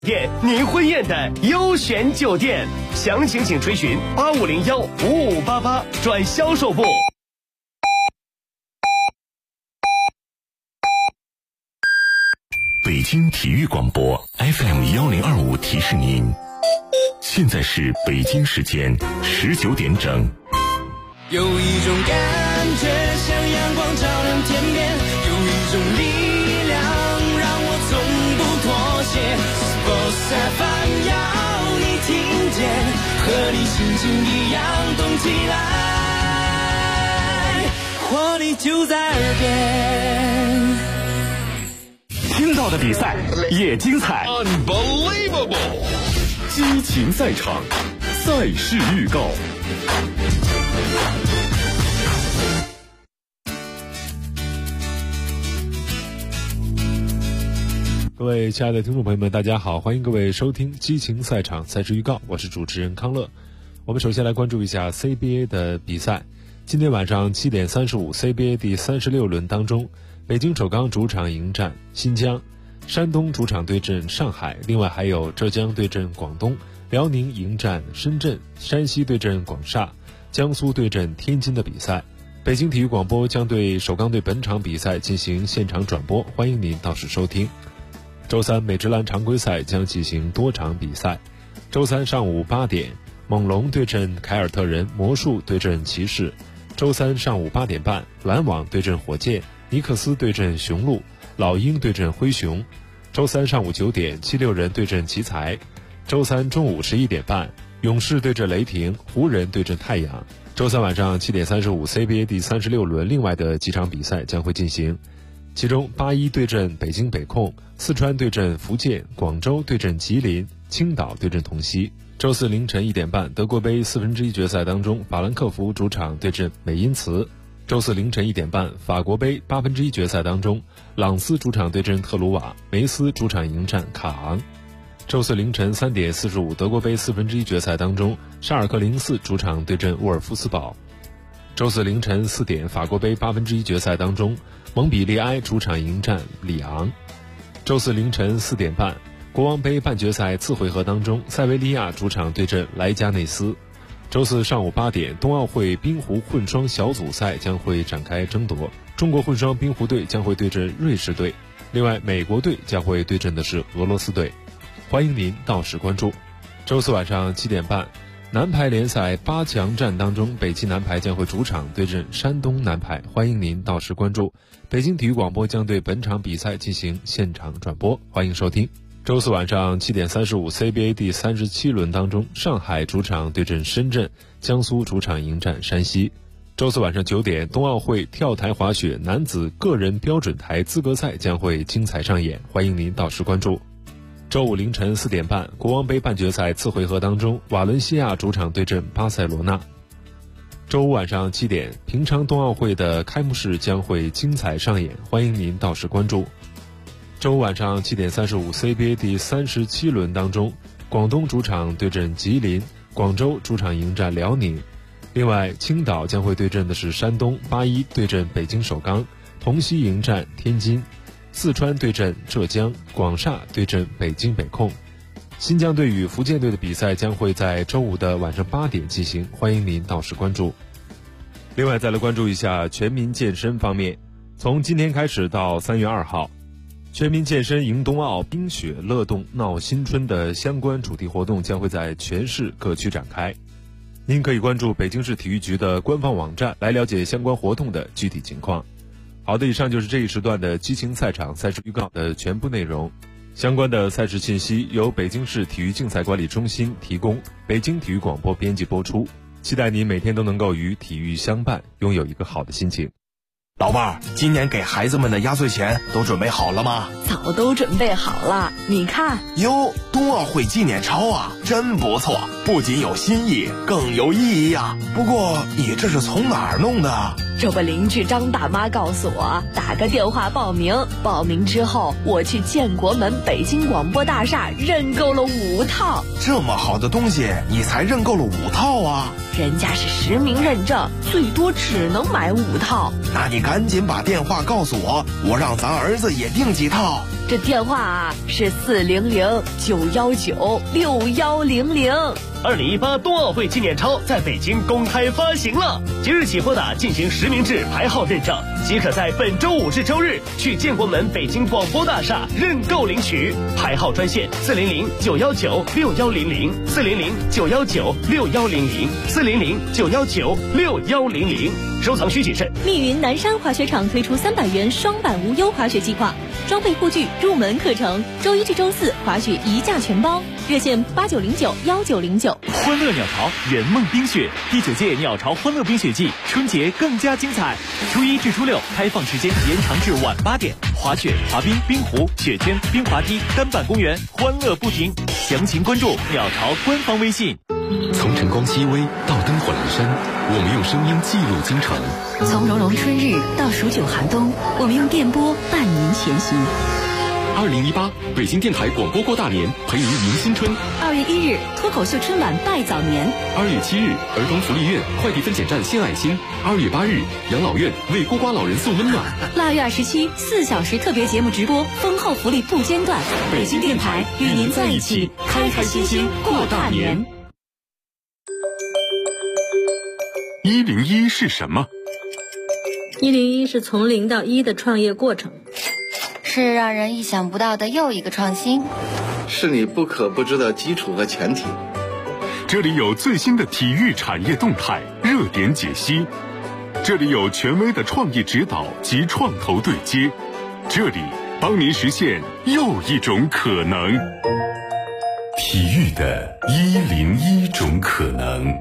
宴您婚宴的优选酒店，详情请垂询85015588转销售部。 北京体育广播 FM1025提示您，现在是北京时间19点整。 有一种感觉像阳光照亮天边，有一种力量让我从不妥协。Sports FM 要你听见，和你心情一样动起来，活力就在耳边。 听到的比赛也精彩 Unbelievable， 激情赛场，赛事预告。 各位亲爱的听众朋友们，大家好，欢迎各位收听激情赛场赛事预告，我是主持人康乐。我们首先来关注一下 CBA 的比赛。今天晚上7点35 CBA 第36轮当中，北京首钢主场迎战新疆，山东主场对阵上海，另外还有浙江对阵广东，辽宁迎战深圳，山西对阵广厦，江苏对阵天津的比赛。北京体育广播将对首钢队本场比赛进行现场转播，欢迎您到时收听。周三美职篮常规赛将进行多场比赛。周三上午8点，猛龙对阵凯尔特人，魔术对阵骑士。周三上午8点半，篮网对阵火箭，尼克斯对阵雄鹿，老鹰对阵灰熊。周三上午9点，76人对阵奇才。周三中午11点半，勇士对阵雷霆，湖人对阵太阳。周三晚上7点35 CBA 第36轮另外的几场比赛将会进行，其中81对阵北京北控，四川对阵福建，广州对阵吉林，青岛对阵同曦。周四凌晨1点半，德国杯1/4决赛当中，法兰克福主场对阵美因茨。周四凌晨1点半，法国杯1/8决赛当中，朗斯主场对阵特鲁瓦，梅斯主场迎战卡昂。周四凌晨3点45，德国杯1/4决赛当中，沙尔克04主场对阵沃尔夫斯堡。周四凌晨4点，法国杯1/8决赛当中，蒙彼利埃主场迎战里昂。周四凌晨4点半，国王杯半决赛次回合当中，塞维利亚主场对阵莱加内斯。周四上午8点，冬奥会冰壶混双小组赛将会展开争夺，中国混双冰壶队将会对阵瑞士队，另外美国队将会对阵的是俄罗斯队，欢迎您到时关注。周四晚上7点半，男排联赛8强战当中，北汽男排将会主场对阵山东男排，欢迎您到时关注。北京体育广播将对本场比赛进行现场转播，欢迎收听。周四晚上7点35 CBA 第37轮当中，上海主场对阵深圳，江苏主场迎战山西。周四晚上9点，冬奥会跳台滑雪男子个人标准台资格赛将会精彩上演，欢迎您到时关注。周五凌晨4点半，国王杯半决赛次回合当中，瓦伦西亚主场对阵巴塞罗那。周五晚上7点，平昌冬奥会的开幕式将会精彩上演，欢迎您到时关注。周五晚上7点35 CBA 第37轮当中，广东主场对阵吉林，广州主场迎战辽宁。另外，青岛将会对阵的是山东，81对阵北京首钢，同曦迎战天津，四川对阵浙江，广厦对阵北京北控。新疆队与福建队的比赛将会在周五的晚上8点进行，欢迎您到时关注。另外再来关注一下全民健身方面，从今天开始到3月2号，全民健身迎冬奥，冰雪乐动闹新春的相关主题活动将会在全市各区展开。您可以关注北京市体育局的官方网站来了解相关活动的具体情况。好的，以上就是这一时段的激情赛场赛事预告的全部内容。相关的赛事信息由北京市体育竞赛管理中心提供，北京体育广播编辑播出。期待您每天都能够与体育相伴，拥有一个好的心情。 老伴儿，今年给孩子们的压岁钱都准备好了吗？ 早都准备好了，你看。 哟，冬奥会纪念钞啊，真不错，不仅有新意，更有意义啊。不过你这是从哪儿弄的？ 这不，邻居张大妈告诉我，打个电话报名，报名之后我去建国门北京广播大厦认购了5套。 这么好的东西你才认购了5套啊？ 人家是实名认证，最多只能买5套。 那你赶紧把电话告诉我，我让咱儿子也订几套。 这电话啊是400-919-6100。 2018冬奥会纪念钞在北京公开发行了，即日起拨打进行实名制排号认证，即可在本周5至周日去建国门北京广播大厦认购领取。排号专线400-919-6100，400-919-6100，400-919-6100。收藏需谨慎。 密云南山滑雪场推出300元双板无忧滑雪计划，装备护具、入门课程，周1至周4滑雪1价全包。热线8909-1909。 欢乐鸟巢圆梦冰雪第9届鸟巢欢乐冰雪季，春节更加精彩。初1至初6开放时间延长至晚8点，滑雪、滑冰、冰壶、雪圈、冰滑梯、单板公园，欢乐不停。详情关注鸟巢官方微信。 从晨光熹微到灯火阑珊，我们用声音记录京城； 从融融春日到数9寒冬，我们用电波伴您前行。 2018北京电台广播过大年，陪您迎新春。 2月1日脱口秀春晚拜早年。 2月7日儿童福利院快递分拣站献爱心。2月8日养老院为孤寡老人送温暖。 腊月27 4小时特别节目直播，丰厚福利不间断。北京电台与您在一起，开开心心过大年。 101是什么 ？101是从0到1的创业过程， 是让人意想不到的又一个创新， 是你不可不知的基础和前提。 这里有最新的体育产业动态热点解析，这里有权威的创意指导及创投对接，这里帮您实现又一种可能。体育的101种可能。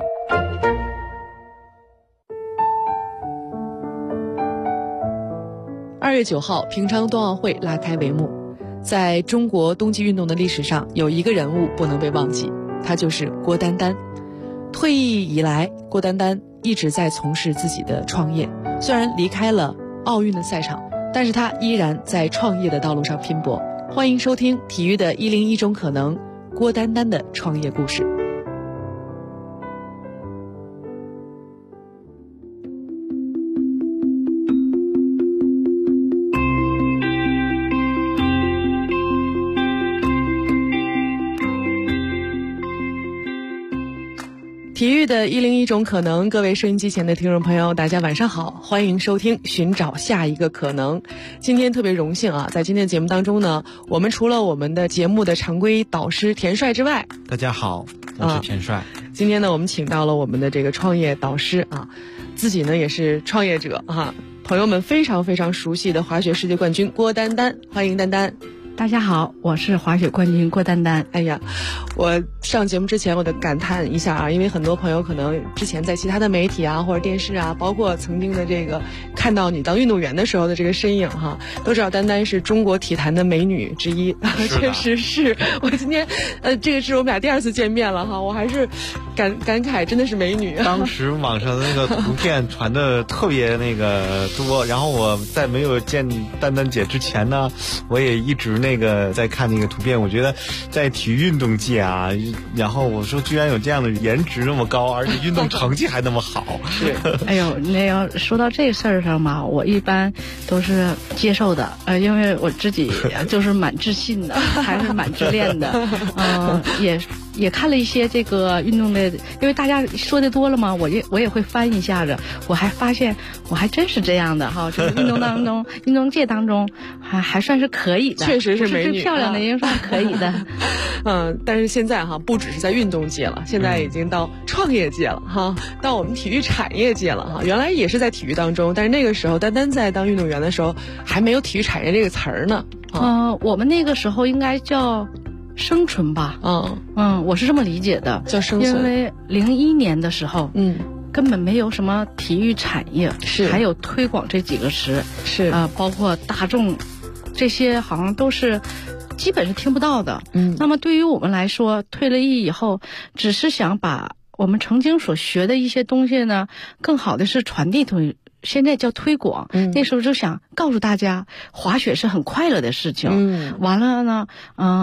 2月9号，平昌冬奥会拉开帷幕。在中国冬季运动的历史上，有一个人物不能被忘记，他就是郭丹丹。退役以来，郭丹丹一直在从事自己的创业，虽然离开了奥运的赛场，但是他依然在创业的道路上拼搏。欢迎收听体育的101种可能，郭丹丹的创业故事。体育的101种可能，各位收音机前的听众朋友，大家晚上好，欢迎收听寻找下一个可能。今天特别荣幸啊，在今天的节目当中呢，我们除了我们的节目的常规导师田帅之外， 大家好，我是田帅。 今天呢，我们请到了我们的这个创业导师啊，自己呢也是创业者啊，朋友们非常非常熟悉的滑雪世界冠军郭丹丹，欢迎丹丹。 大家好，我是滑雪冠军郭丹丹。 哎呀，我上节目之前我得感叹一下啊，因为很多朋友可能之前在其他的媒体啊或者电视啊，包括曾经的这个看到你当运动员的时候的这个身影哈，都知道丹丹是中国体坛的美女之一，确实是。我今天这个是我们俩第2次见面了哈，我还是感慨真的是美女。 当时网上的那个图片传的特别那个多，然后我在没有见丹丹姐之前呢，我也一直那个在看那个图片，我觉得在体育运动界啊，然后我说居然有这样的颜值那么高，而且运动成绩还那么好。 是， 哎呦，那要说到这个事儿上嘛，我一般都是接受的，因为我自己就是蛮自信的，还是蛮自恋的，也看了一些这个运动的，因为大家说的多了嘛，我也会翻一下子，我还发现我还真是这样的哈，就是运动当中，运动界当中还算是可以的， 确实是美女， 是漂亮的，应该算可以的。 但是现在哈，不只是在运动界了，现在已经到创业界了哈，到我们体育产业界了哈。原来也是在体育当中，但是那个时候丹丹在当运动员的时候，还没有体育产业这个词儿呢。 我们那个时候应该叫生存吧。我是这么理解的， 叫生存。 因为01年的时候，根本没有什么体育产业， 是还有推广这几个词， 是包括大众，这些好像都是基本是听不到的。那么对于我们来说，退了役以后，只是想把我们曾经所学的一些东西呢，更好的是传递出去。现在叫推广，那时候就想告诉大家，滑雪是很快乐的事情。完了呢，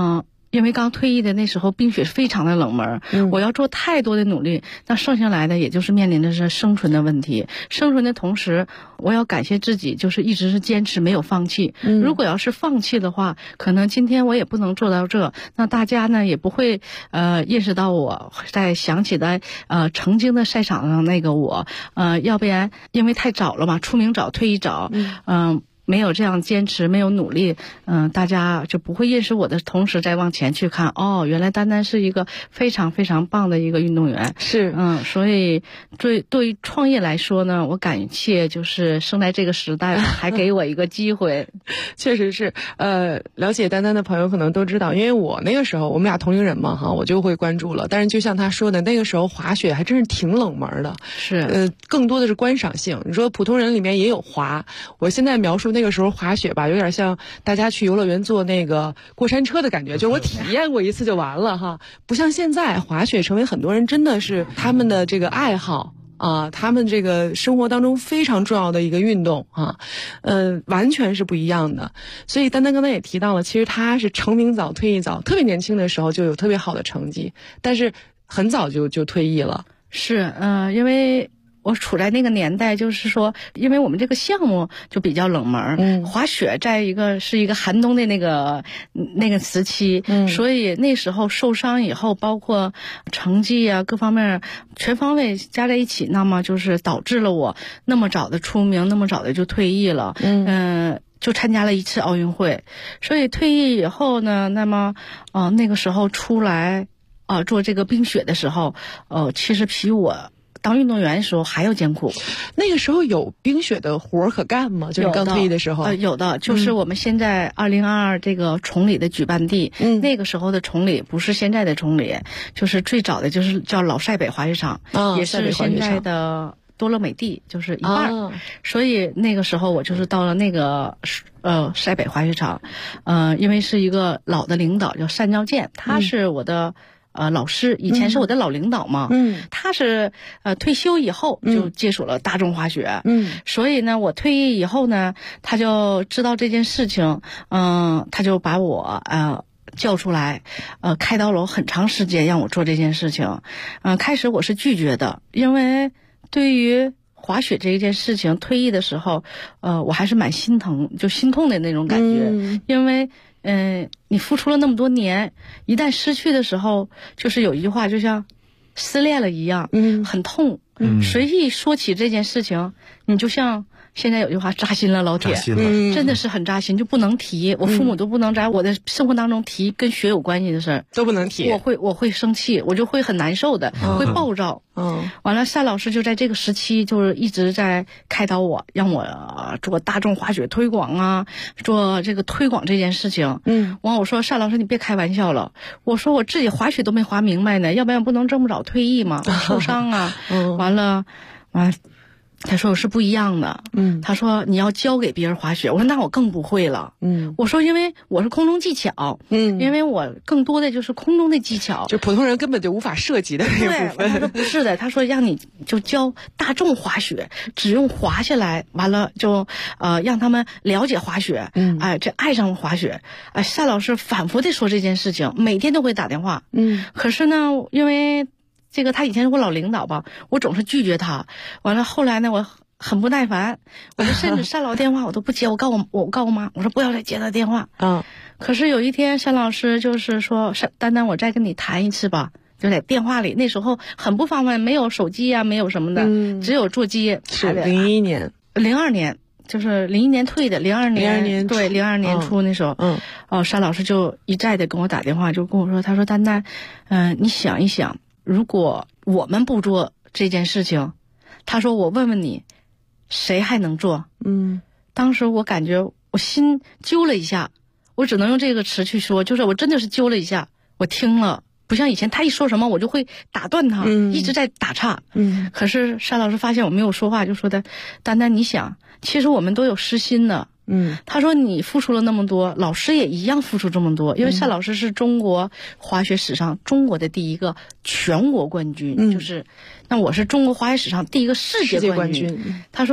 因为刚退役的那时候冰雪非常的冷门，我要做太多的努力，那剩下来的也就是面临的是生存的问题。生存的同时，我要感谢自己，就是一直是坚持没有放弃。如果要是放弃的话，可能今天我也不能做到这，那大家呢也不会认识到我，在想起来曾经的赛场上那个我，要不然因为太早了嘛，出名早退役早，没有这样坚持，没有努力，大家就不会认识我的同时再往前去看，哦，原来丹丹是一个非常非常棒的一个运动员。 是， 所以对于创业来说呢，我感谢就是生在这个时代还给我一个机会。 确实是，了解丹丹的朋友可能都知道，因为我那个时候我们俩同龄人嘛哈，我就会关注了。但是就像他说的，那个时候滑雪还真是挺冷门的， 是， 更多的是观赏性。你说普通人里面也有滑，我现在描述那个时候滑雪吧，有点像大家去游乐园坐那个过山车的感觉，就是我体验过一次就完了哈，不像现在滑雪成为很多人真的是他们的这个爱好啊，他们这个生活当中非常重要的一个运动啊，完全是不一样的。所以丹丹刚才也提到了，其实他是成名早退役早，特别年轻的时候就有特别好的成绩，但是很早就退役了。 是，因为我处在那个年代，就是说，因为我们这个项目就比较冷门，滑雪在是一个寒冬的那个时期，所以那时候受伤以后，包括成绩啊各方面全方位加在一起，那么就是导致了我那么早的出名，那么早的就退役了，就参加了一次奥运会。所以退役以后呢，那么那个时候出来做这个冰雪的时候，其实比我当运动员的时候还要艰苦。 那个时候有冰雪的活可干吗？就是刚退役的时候。 有的，就是我们现在2022这个崇礼的举办地，那个时候的崇礼不是现在的崇礼，就是最早的就是叫老塞北滑雪场，也是现在的多乐美地，就是一半。所以那个时候我就是到了那个塞北滑雪场，因为是一个老的领导叫单兆健，他是我的老师，以前是我的老领导嘛，他是退休以后就接触了大众滑雪，所以呢，我退役以后呢，他就知道这件事情，他就把我叫出来，开导了我很长时间，让我做这件事情。开始我是拒绝的，因为对于滑雪这一件事情，退役的时候，我还是蛮心疼，就心痛的那种感觉，因为你付出了那么多年，一旦失去的时候，就是有一句话，就像失恋了一样，很痛。随意说起这件事情，你就像现在有句话，扎心了，老铁，真的是很扎心，就不能提。我父母都不能在我的生活当中提跟雪有关系的事儿， 都不能提。 我会生气，我就会很难受的，会暴躁。完了，单老师就在这个时期就是一直在开导我，让我做大众滑雪推广啊，做这个推广这件事情。完我说单老师你别开玩笑了，我说我自己滑雪都没滑明白呢，要不然不能这么早退役嘛，受伤啊。完了。他说我是不一样的，他说你要教给别人滑雪，我说那我更不会了，我说因为我是空中技巧，因为我更多的就是空中的技巧， 就普通人根本就无法涉及的那个部分。 他说不是的，他说让你就教大众滑雪，只用滑下来，完了就让他们了解滑雪，这爱上滑雪。单老师反复的说这件事情，每天都会打电话，可是呢，因为这个他以前是我老领导吧，我总是拒绝他。完了后来呢，我很不耐烦，我就甚至单老电话我都不接，我告我妈，我说不要再接他电话。可是有一天单老师就是说，丹丹我再跟你谈一次吧，就在电话里。那时候很不方便，没有手机啊，没有什么的，只有座机。 是02 年，就是01年退的，02年对，02年初那时候，单老师就一再的跟我打电话，就跟我说，他说丹丹，你想一想。如果我们不做这件事情，他说我问问你，谁还能做？当时我感觉我心揪了一下，我只能用这个词去说，就是我真的是揪了一下。我听了，不像以前他一说什么我就会打断他，一直在打岔。可是单老师发现我没有说话，就说的，丹丹你想，其实我们都有私心的。他说你付出了那么多，老师也一样付出这么多，因为单老师是中国滑雪史上中国的第一个全国冠军，就是那我是中国滑雪史上第一个世界冠军。他说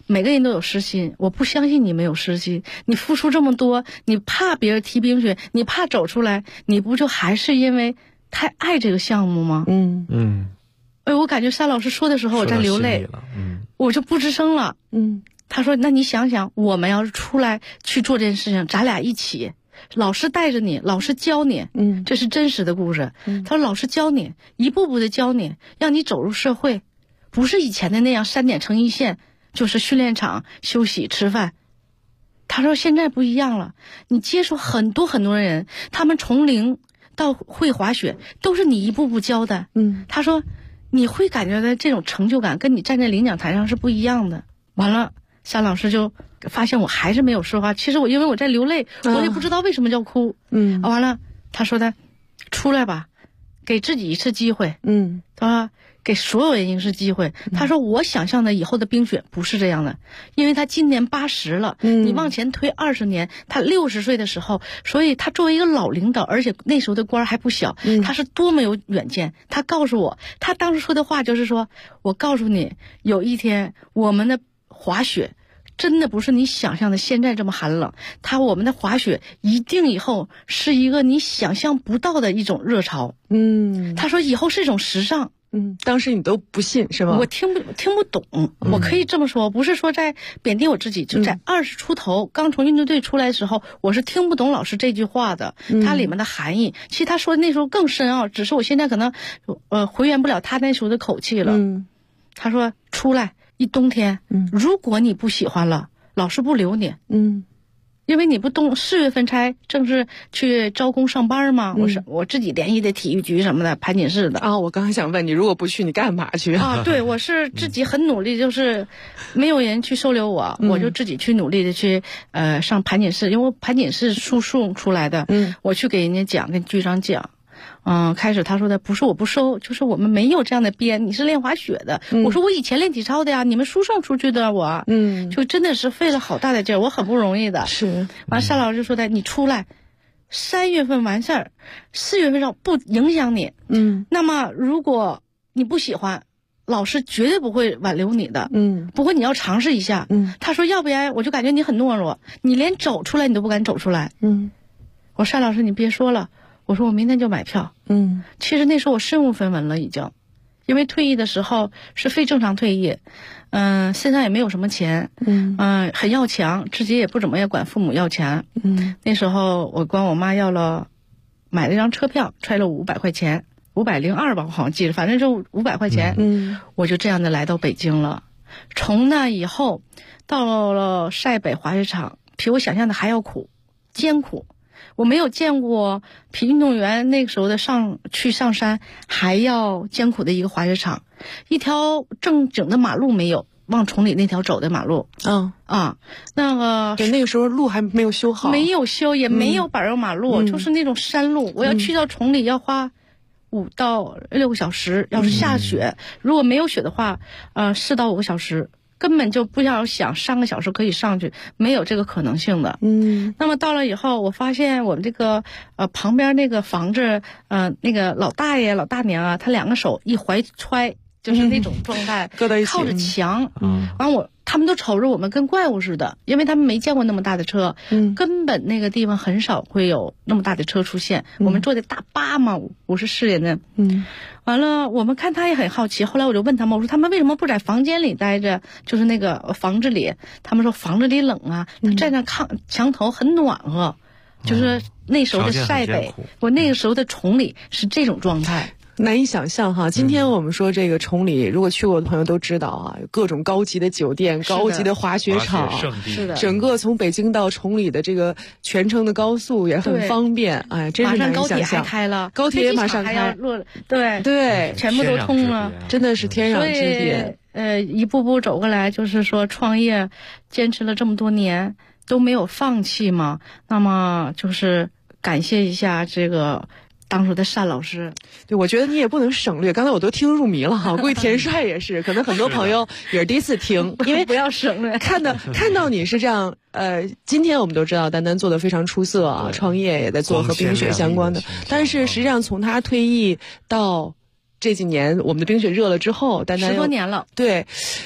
每个人都有私心，我不相信你没有私心。你付出这么多，你怕别人踢冰雪，你怕走出来，你不就还是因为太爱这个项目吗？我感觉单老师说的时候我在流泪，我就不吱声了。他说那你想想，我们要是出来去做这件事情，咱俩一起，老师带着你，老师教你，这是真实的故事。他说老师教你，一步步的教你，让你走入社会，不是以前的那样3点成一线，就是训练场休息吃饭。他说现在不一样了，你接触很多很多的人，他们从零到会滑雪都是你一步步教的。他说你会感觉到这种成就感跟你站在领奖台上是不一样的。完了，单老师就发现我还是没有说话，其实因为我在流泪，我也不知道为什么叫哭。完了他说的出来吧，给自己一次机会。他说给所有人一次机会。他说我想象的以后的冰雪不是这样的，因为他今年80了，你往前推20年，他60岁的时候，所以他作为一个老领导，而且那时候的官还不小，他是多么有远见。他告诉我，他当时说的话就是说，我告诉你，有一天我们的滑雪真的不是你想象的现在这么寒冷，我们的滑雪一定以后是一个你想象不到的一种热潮。他说以后是一种时尚。 当时你都不信是吗？ 我听不懂。我可以这么说，不是说在贬低我自己，就在20出头刚从运动队出来的时候，我是听不懂老师这句话的，它里面的含义。其实他说的那时候更深奥，只是我现在可能还原不了他那时候的口气了。他说出来一冬天，如果你不喜欢了，老师不留你。因为你不4月份才正式去招工上班吗？我自己联系的体育局什么的，盘锦市的啊。我刚才想问你，如果不去，你干嘛去啊？对，我是自己很努力，就是没有人去收留我，我就自己去努力的去上盘锦市，因为我盘锦市输送出来的，我去给人家讲，跟局长讲。开始他说的不是我不收，就是我们没有这样的编，你是练滑雪的。我说我以前练体操的呀，你们输送出去的我。就真的是费了好大的劲儿，我很不容易的。 是。 完单老师说的，你出来3月份完事儿，4月份上不影响你。那么如果你不喜欢，老师绝对不会挽留你的。不过你要尝试一下。他说要不然我就感觉你很懦弱，你连走出来你都不敢走出来。我说单老师你别说了，我说我明天就买票。其实那时候我身无分文了已经，因为退役的时候是非正常退役，身上也没有什么钱，很要强，自己也不怎么也管父母要钱。那时候我管我妈要了，买了一张车票，揣了500块钱，502吧，我好像记得，反正就500块钱。我就这样的来到北京了。从那以后到了塞北滑雪场，比我想象的还要苦，艰苦。我没有见过比运动员那个时候的上山还要艰苦的一个滑雪场，一条正经的马路没有，往崇礼那条走的马路。那个对，那个时候路还没有修好， 没有修，也没有柏油马路，就是那种山路。我要去到崇礼要花5到6个小时，要是下雪，如果没有雪的话，4到5个小时。根本就不要想3个小时可以上去，没有这个可能性的。那么到了以后，我发现我们这个旁边那个房子，那个老大爷老大娘啊，他2个手一怀揣，就是那种状态， 搁在一起， 靠着墙。完他们都瞅着我们跟怪物似的，因为他们没见过那么大的车，根本那个地方很少会有那么大的车出现。我们坐的大巴嘛，54人的。完了，我们看他也很好奇。后来我就问他们，我说他们为什么不在房间里待着？就是那个房子里，他们说房子里冷啊，他站在墙头很暖和。就是那时候的塞北，我那个时候的崇礼是这种状态。 难以想象哈，今天我们说这个崇礼，如果去过的朋友都知道啊，有各种高级的酒店、高级的滑雪场， 是的， 整个从北京到崇礼的这个全程的高速也很方便，哎，真是难以想象。 马上高铁还开了， 高铁马上开，对， 全部都通了， 真的是天壤之别。 一步步走过来，就是说创业坚持了这么多年都没有放弃嘛，那么就是感谢一下这个当初的单老师。 对，我觉得你也不能省略，刚才我都听入迷了哈。估计田帅也是，可能很多朋友也是第一次听，因为不要省略。 看到你是这样，今天我们都知道丹丹做得非常出色啊，创业也在做和冰雪相关的，但是实际上从他退役到这几年我们的冰雪热了之后，丹丹 10多年了， 对。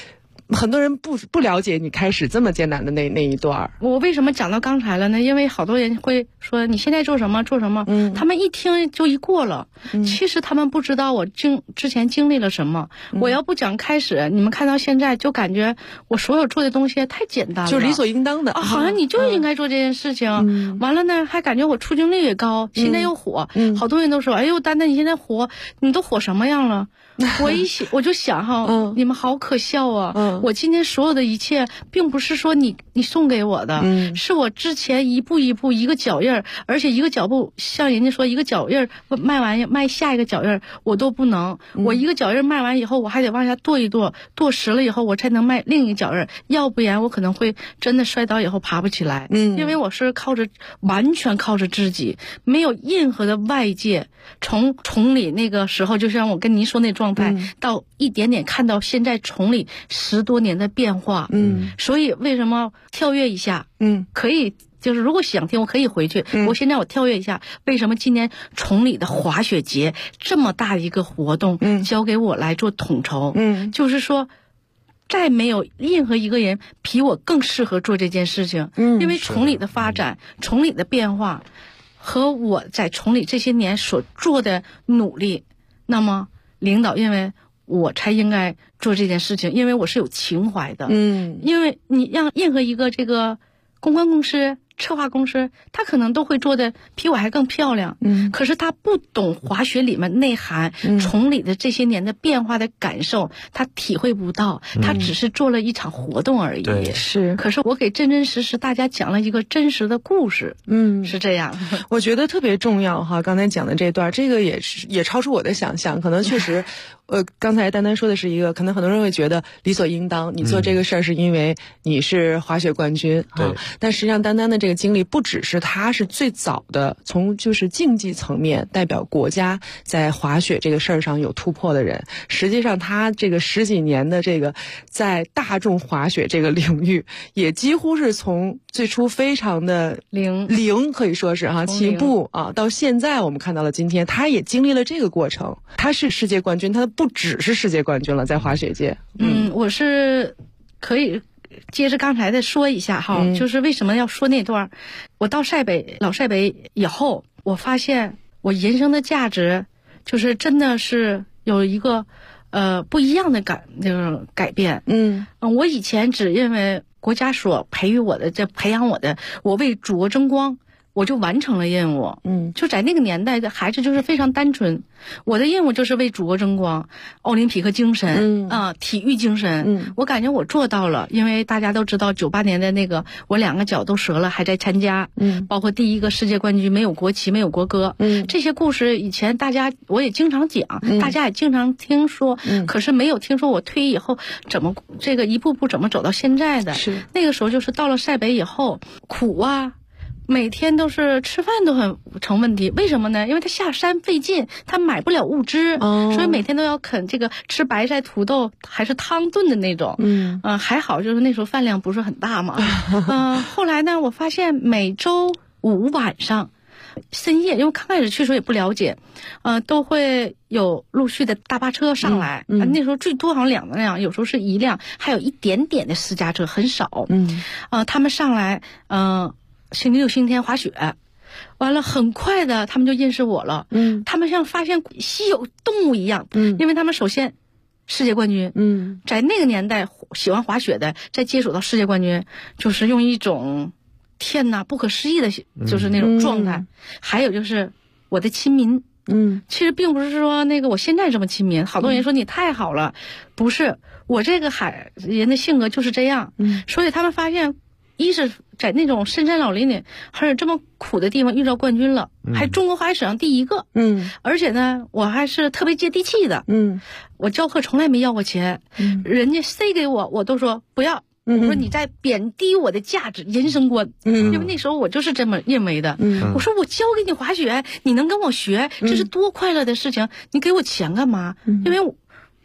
很多人不了解你开始这么艰难的那一段。 我为什么讲到刚才了呢？因为好多人会说你现在做什么，他们一听就一过了。其实他们不知道我之前经历了什么。我要不讲开始，你们看到现在就感觉我所有做的东西太简单了， 就理所应当的好像你就应该做这件事情。完了呢，还感觉我出镜率也高，现在又火。好多人都说，哎呦，丹丹你现在火，你都火什么样了？我就想哈，你们好可笑啊！我今天所有的一切，并不是说你送给我的，是我之前一步一步一个脚印儿，而且一个脚步，像人家说一个脚印儿迈完迈下一个脚印儿，我都不能。我一个脚印儿迈完以后，我还得往下跺一跺，跺实了以后，我才能迈另一个脚印儿，要不然我可能会真的摔倒以后爬不起来。因为我是完全靠着自己，没有任何的外界。从崇礼那个时候，就像我跟您说那状态，到一点点看到现在崇礼10多年的变化。所以为什么跳跃一下？可以，就是如果想听，我可以回去。我现在我跳跃一下，为什么今年崇礼的滑雪节这么大的一个活动，交给我来做统筹？就是说。再没有任何一个人比我更适合做这件事情，因为崇礼的发展、崇礼的变化和我在崇礼这些年所做的努力，那么领导认为我才应该做这件事情，因为我是有情怀的。因为你让任何一个这个公关公司、策划公司，他可能都会做的比我还更漂亮。可是他不懂滑雪里面内涵，崇礼的这些年的变化的感受，他体会不到，他只是做了一场活动而已。 是。 可是我给真真实实大家讲了一个真实的故事。是这样。 我觉得特别重要哈，刚才讲的这段，这个也超出我的想象，可能确实。刚才丹丹说的是一个，可能很多人会觉得理所应当，你做这个事儿是因为你是滑雪冠军啊。但实际上，丹丹的这个经历不只是他是最早的从就是竞技层面代表国家在滑雪这个事儿上有突破的人，实际上他这个10几年的这个在大众滑雪这个领域，也几乎是从最初非常的零可以说是哈起步啊，到现在我们看到了今天，他也经历了这个过程，他是世界冠军，他不只是世界冠军了，在滑雪界。 我是可以接着刚才的说一下哈，就是为什么要说那段。我到老塞北以后，我发现我人生的价值就是真的是有一个不一样的改变。我以前只认为国家所培养我的，我为祖国争光，我就完成了任务。就在那个年代的孩子就是非常单纯，我的任务就是为祖国争光，奥林匹克精神体育精神。我感觉我做到了，因为大家都知道98年的那个我2个脚都折了还在参加，包括第1个世界冠军没有国旗没有国歌，这些故事以前我也经常讲，大家也经常听说，可是没有听说我退役以后怎么这个一步步怎么走到现在的。那个时候就是到了塞北以后苦啊，每天都是吃饭都很成问题。为什么呢？因为他下山费劲，他买不了物资，所以每天都要啃这个吃白菜土豆还是汤炖的那种。还好就是那时候饭量不是很大嘛。后来呢，我发现每周5晚上深夜，因为刚开始去的时候也不了解，都会有陆续的大巴车上来。那时候最多好像2辆，有时候是1辆，还有一点点的私家车，很少。他们上来，星期六、星期天滑雪，完了很快的他们就认识我了。他们像发现稀有动物一样。因为他们首先世界冠军，在那个年代喜欢滑雪的，在接触到世界冠军，就是用一种天哪不可思议的，就是那种状态。还有就是我的亲民。其实并不是说那个我现在这么亲民，好多人说你太好了，不是，我这个人的性格就是这样。所以他们发现，一是在那种深山老林里，还有这么苦的地方遇到冠军了，还中国滑雪史上第1个。而且呢，我还是特别接地气的。我教课从来没要过钱，人家塞给我都说不要。我说你在贬低我的价值人生观。因为那时候我就是这么认为的。我说我教给你滑雪，你能跟我学，这是多快乐的事情，你给我钱干嘛？因为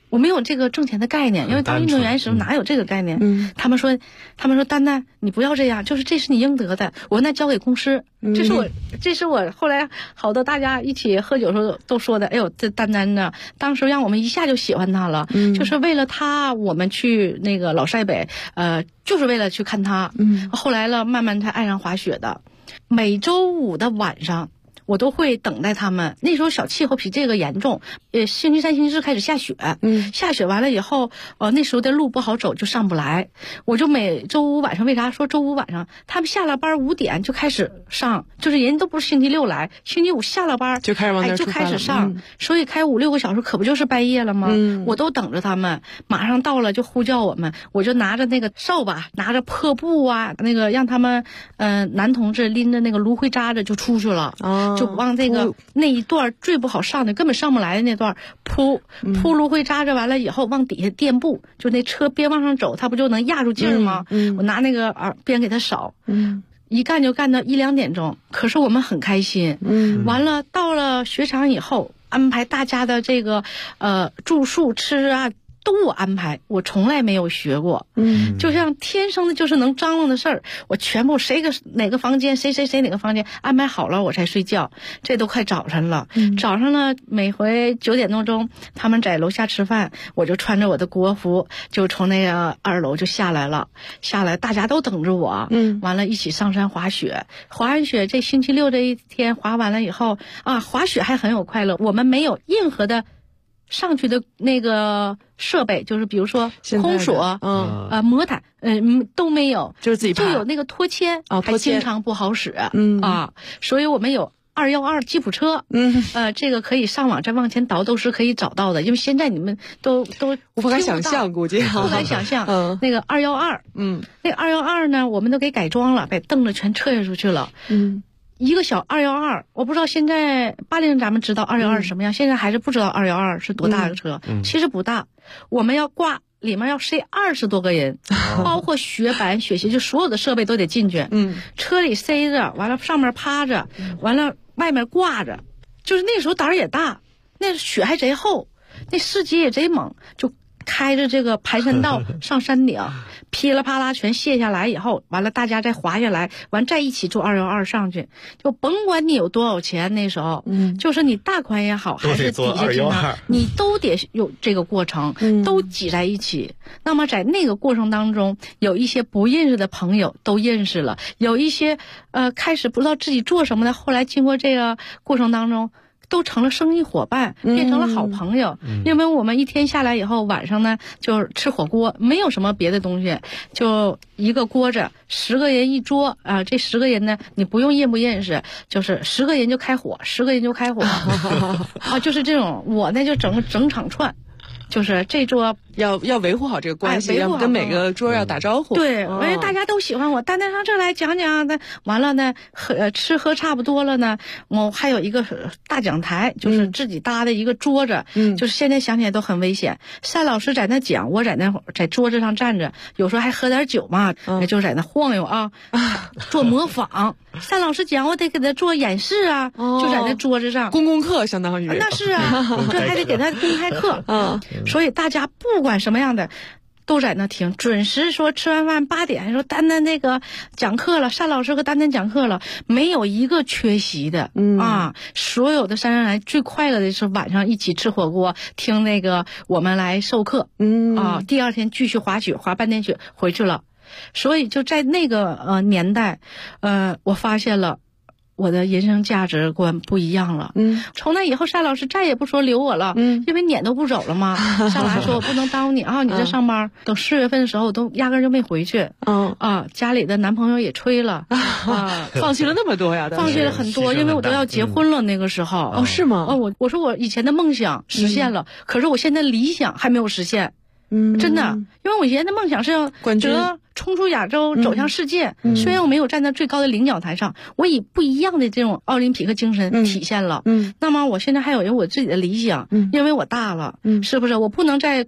我没有这个挣钱的概念，因为当运动员的时候哪有这个概念？他们说丹丹你不要这样，就是这是你应得的。我说那交给公司，这是我后来好多大家一起喝酒的时候都说的。哎呦，这丹丹呢，当时让我们一下就喜欢他了，就是为了他我们去那个老塞北，就是为了去看他。后来了，慢慢才爱上滑雪的。每周五的晚上，我都会等待他们。那时候小气候比这个严重，星期三、星期四开始下雪，下雪完了以后，那时候的路不好走，就上不来。我就每周五晚上，为啥说周五晚上？他们下了班5点就开始上，就是人都不是星期六来，星期五下了班就开始往那儿出发了， 就开始上，所以开5-6个小时，可不就是半夜了吗？我都等着他们，马上到了就呼叫我们，我就拿着那个扫把，拿着破布啊，那个让他们男同志拎着那个芦荟渣子就出去了。就往这个那一段最不好上的，根本上不来的那段铺芦荟渣子完了以后，往底下垫布，就那车边往上走，它不就能压住劲儿吗？我拿那个边给它扫，一干就干到1-2点钟。可是我们很开心，完了到了雪场以后，安排大家的这个住宿吃啊。都我安排，我从来没有学过，就像天生的就是能张罗的事儿，我全部哪个房间谁哪个房间安排好了，我才睡觉。这都快早晨了，早上呢，每回9点多钟，他们在楼下吃饭，我就穿着我的国服，就从那个2楼就下来了，大家都等着我，完了一起上山滑雪，滑完雪这星期六这一天滑完了以后啊，滑雪还很有快乐，我们没有任何的上去的那个设备，就是比如说空锁，魔毯，都没有， 就是自己爬， 就有那个拖牵，还经常不好使，所以我们有212吉普车，这个可以上网再往前倒，都是可以找到的，因为现在你们都无法想象，估计不敢想象，那个212，那个212呢，我们都给改装了，把凳子全撤下出去了，一个小212，我不知道现在80人咱们知道212是什么样，现在还是不知道212是多大的车，其实不大，我们要挂里面要塞20多个人，包括雪板、雪鞋，就所有的设备都得进去，车里塞着，完了上面趴着，完了外面挂着，就是那时候胆儿也大，那雪还贼厚，那司机也贼猛，就开着这个盘山道上山顶，噼里啪啦全卸下来以后，完了大家再滑下来，完再一起坐212上去，就甭管你有多少钱，那时候，就是你大款也好，还是底下经常，你都得有这个过程，都挤在一起。那么在那个过程当中，有一些不认识的朋友都认识了，有一些开始不知道自己做什么的，后来经过这个过程当中，都成了生意伙伴，变成了好朋友。因为我们一天下来以后，晚上呢就吃火锅，没有什么别的东西，就一个锅子，10个人一桌啊。这10个人呢，你不用认不认识，就是10个人就开火，10个人就开火啊，就是这种。我呢就整场串。就是这桌要维护好这个关系，要跟每个桌要打招呼。 对，因为大家都喜欢我，丹丹上这来讲讲的。完了呢，吃喝差不多了呢，我还有一个大讲台，就是自己搭的一个桌子，就是现在想起来都很危险。单老师在那讲，我在桌子上站着，有时候还喝点酒嘛，就在那晃悠啊，做模仿。单老师讲，我得给他做演示啊，就在那桌子上。 公共课相当于。 那是啊，这还得给他公开课。所以大家不管什么样的，都在那听，准时说吃完饭8点说丹丹那个讲课了，单老师和丹丹讲课了，没有一个缺席的啊！所有的山上来最快乐的是晚上一起吃火锅，听那个我们来授课，啊，第二天继续滑雪，滑半天雪回去了。所以就在那个年代，我发现了。我的人生价值观不一样了。从那以后，单老师再也不说留我了，因为撵都不走了嘛。单老师说我不能耽误你啊，你在上班。等4月份的时候，我都压根就没回去。家里的男朋友也催了放弃了那么多呀， 放弃了很多，因为我都要结婚了那个时候。 哦，是吗？ 我说我以前的梦想实现了，可是我现在理想还没有实现。真的，因为我以前的梦想是要冲出亚洲，走向世界。虽然我没有站在最高的领奖台上，我以不一样的这种奥林匹克精神体现了。那么我现在还有我自己的理想，因为我大了，是不是？我不能再